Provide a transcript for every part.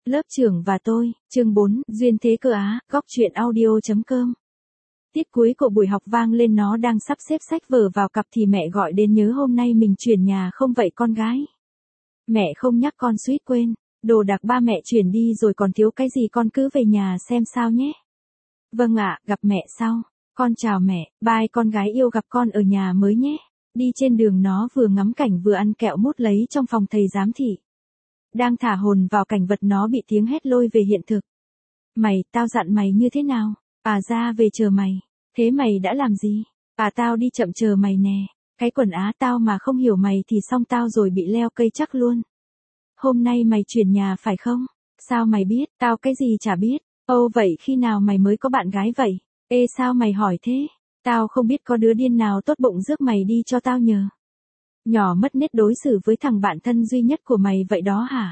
Lớp trưởng và tôi, chương 4, duyên thế cơ á, góc truyện audio.com. Tiết cuối của buổi học vang lên, nó đang sắp xếp sách vở vào cặp thì mẹ gọi đến, nhớ hôm nay mình chuyển nhà không vậy con gái? Mẹ không nhắc con suýt quên, đồ đạc ba mẹ chuyển đi rồi còn thiếu cái gì con cứ về nhà xem sao nhé. Vâng ạ, gặp mẹ sau. Con chào mẹ, bye con gái yêu, gặp con ở nhà mới nhé. Đi trên đường nó vừa ngắm cảnh vừa ăn kẹo mút lấy trong phòng thầy giám thị. Đang thả hồn vào cảnh vật nó bị tiếng hét lôi về hiện thực. Mày, tao dặn mày như thế nào? À ra về chờ mày. Thế mày đã làm gì? À tao đi chậm chờ mày nè. Cái quần á tao mà không hiểu mày thì xong tao rồi, bị leo cây chắc luôn. Hôm nay mày chuyển nhà phải không? Sao mày biết? Tao cái gì chả biết. Ồ vậy khi nào mày mới có bạn gái vậy? Ê sao mày hỏi thế? Tao không biết, có đứa điên nào tốt bụng rước mày đi cho tao nhờ. Nhỏ mất nết đối xử với thằng bạn thân duy nhất của mày vậy đó hả?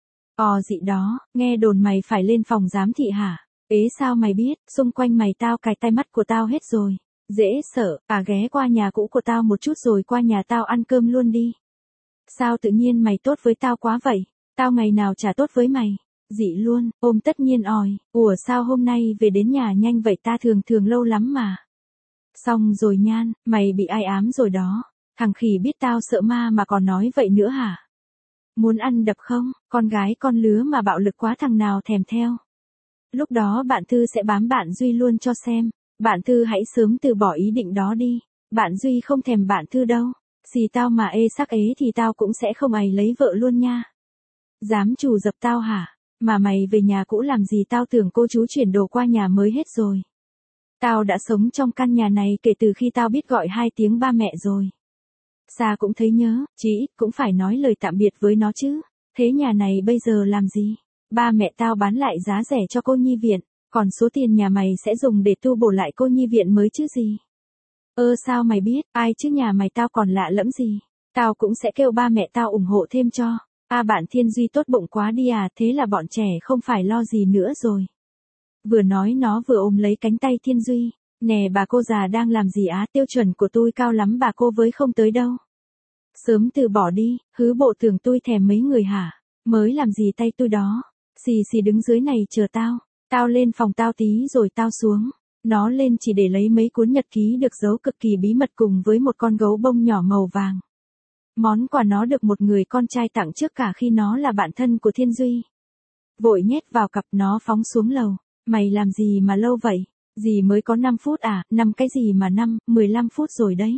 Dị đó, nghe đồn mày phải lên phòng giám thị hả? Ế sao mày biết, xung quanh mày tao cài tai mắt của tao hết rồi. Dễ sợ, ghé qua nhà cũ của tao một chút rồi qua nhà tao ăn cơm luôn đi. Sao tự nhiên mày tốt với tao quá vậy? Tao ngày nào chả tốt với mày. Dị luôn, ôm tất nhiên ỏi. Ủa sao hôm nay về đến nhà nhanh vậy ta, thường lâu lắm mà. Xong rồi Nhan, mày bị ai ám rồi đó. Thằng khỉ biết tao sợ ma mà còn nói vậy nữa hả? Muốn ăn đập không? Con gái con lứa mà bạo lực quá, thằng nào thèm theo. Lúc đó bạn Thư sẽ bám bạn Duy luôn cho xem. Bạn Thư hãy sớm từ bỏ ý định đó đi. Bạn Duy không thèm bạn Thư đâu. Xì tao mà ê sắc ế thì tao cũng sẽ không lấy vợ luôn nha. Dám trù dập tao hả? Mà mày về nhà cũ làm gì? Tao tưởng cô chú chuyển đồ qua nhà mới hết rồi. Tao đã sống trong căn nhà này kể từ khi tao biết gọi 2 tiếng ba mẹ rồi. Xa cũng thấy nhớ, chí ít cũng phải nói lời tạm biệt với nó chứ. Thế nhà này bây giờ làm gì? Ba mẹ tao bán lại giá rẻ cho cô nhi viện, còn số tiền nhà mày sẽ dùng để tu bổ lại cô nhi viện mới chứ gì. Sao mày biết, ai chứ nhà mày tao còn lạ lẫm gì. Tao cũng sẽ kêu ba mẹ tao ủng hộ thêm cho. Bạn Thiên Duy tốt bụng quá đi à, thế là bọn trẻ không phải lo gì nữa rồi. Vừa nói nó vừa ôm lấy cánh tay Thiên Duy. Nè bà cô già đang làm gì á, tiêu chuẩn của tôi cao lắm bà cô với không tới đâu. Sớm từ bỏ đi, hứ bộ tưởng tôi thèm mấy người hả? Mới làm gì tay tôi đó. Xì đứng dưới này chờ tao. Tao lên phòng tao tí rồi tao xuống. Nó lên chỉ để lấy mấy cuốn nhật ký được giấu cực kỳ bí mật cùng với một con gấu bông nhỏ màu vàng. Món quà nó được một người con trai tặng trước cả khi nó là bạn thân của Thiên Duy. Vội nhét vào cặp, nó phóng xuống lầu. Mày làm gì mà lâu vậy? Dì mới có 5 phút à? 5 cái gì mà 15 phút rồi đấy.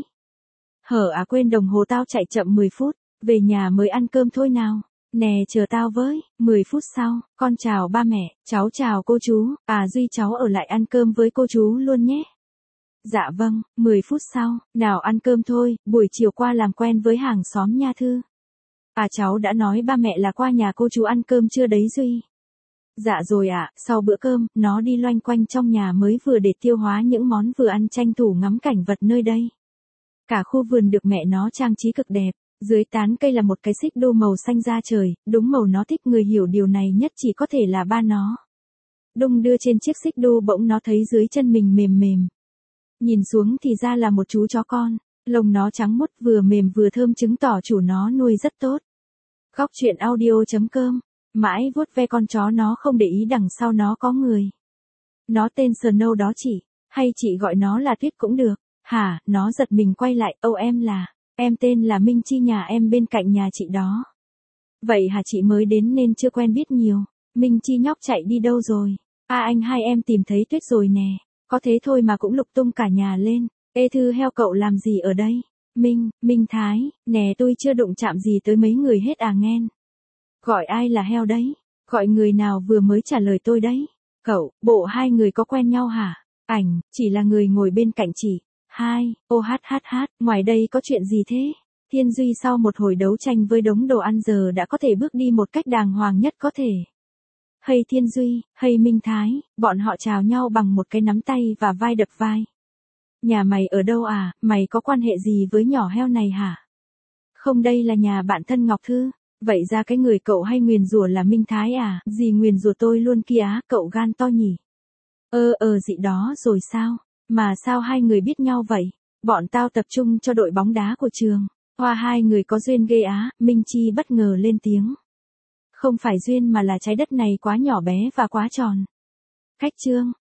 Quên đồng hồ tao chạy chậm 10 phút. Về nhà mới ăn cơm thôi nào. Nè chờ tao với. 10 phút sau, con chào ba mẹ, cháu chào cô chú. Duy cháu ở lại ăn cơm với cô chú luôn nhé. Dạ vâng. 10 phút sau, nào ăn cơm thôi, buổi chiều qua làm quen với hàng xóm nha Thư. Cháu đã nói ba mẹ là qua nhà cô chú ăn cơm chưa đấy Duy? Dạ rồi ạ. Sau bữa cơm, nó đi loanh quanh trong nhà mới vừa để tiêu hóa những món vừa ăn, tranh thủ ngắm cảnh vật nơi đây. Cả khu vườn được mẹ nó trang trí cực đẹp. Dưới tán cây là một cái xích đu màu xanh da trời, đúng màu nó thích. Người hiểu điều này nhất chỉ có thể là ba nó. Đung đưa trên chiếc xích đu, bỗng nó thấy dưới chân mình mềm mềm. Nhìn xuống thì ra là một chú chó con. Lông nó trắng muốt, vừa mềm vừa thơm, chứng tỏ chủ nó nuôi rất tốt. Góc truyện audio.com. Mãi vuốt ve con chó, nó không để ý đằng sau nó có người. Nó tên Snow đó chị, hay chị gọi nó là Tuyết cũng được. Hả? Nó giật mình quay lại. Em tên là Minh Chi, nhà em bên cạnh nhà chị đó. Vậy hả, chị mới đến nên chưa quen biết nhiều. Minh Chi nhóc chạy đi đâu rồi? Anh hai em tìm thấy Tuyết rồi nè. Có thế thôi mà cũng lục tung cả nhà lên. Ê Thư heo, cậu làm gì ở đây? Minh Thái, nè tôi chưa đụng chạm gì tới mấy người hết nghen. Gọi ai là heo đấy? Gọi người nào vừa mới trả lời tôi đấy? Cậu, bộ hai người có quen nhau hả? Chỉ là người ngồi bên cạnh chị. Ngoài đây có chuyện gì thế? Thiên Duy sau một hồi đấu tranh với đống đồ ăn giờ đã có thể bước đi một cách đàng hoàng nhất có thể. Hay Thiên Duy, hay Minh Thái, bọn họ chào nhau bằng một cái nắm tay và vai đập vai. Nhà mày ở đâu à? Mày có quan hệ gì với nhỏ heo này hả? Không, đây là nhà bạn thân Ngọc Thư. Vậy ra cái người cậu hay nguyền rủa là Minh Thái à? Dì nguyền rủa tôi luôn kia á, cậu gan to nhỉ? Dị đó rồi sao? Mà sao hai người biết nhau vậy? Bọn tao tập trung cho đội bóng đá của trường. Hai người có duyên ghê á. Minh Chi bất ngờ lên tiếng. Không phải duyên mà là trái đất này quá nhỏ bé và quá tròn. Khách trương,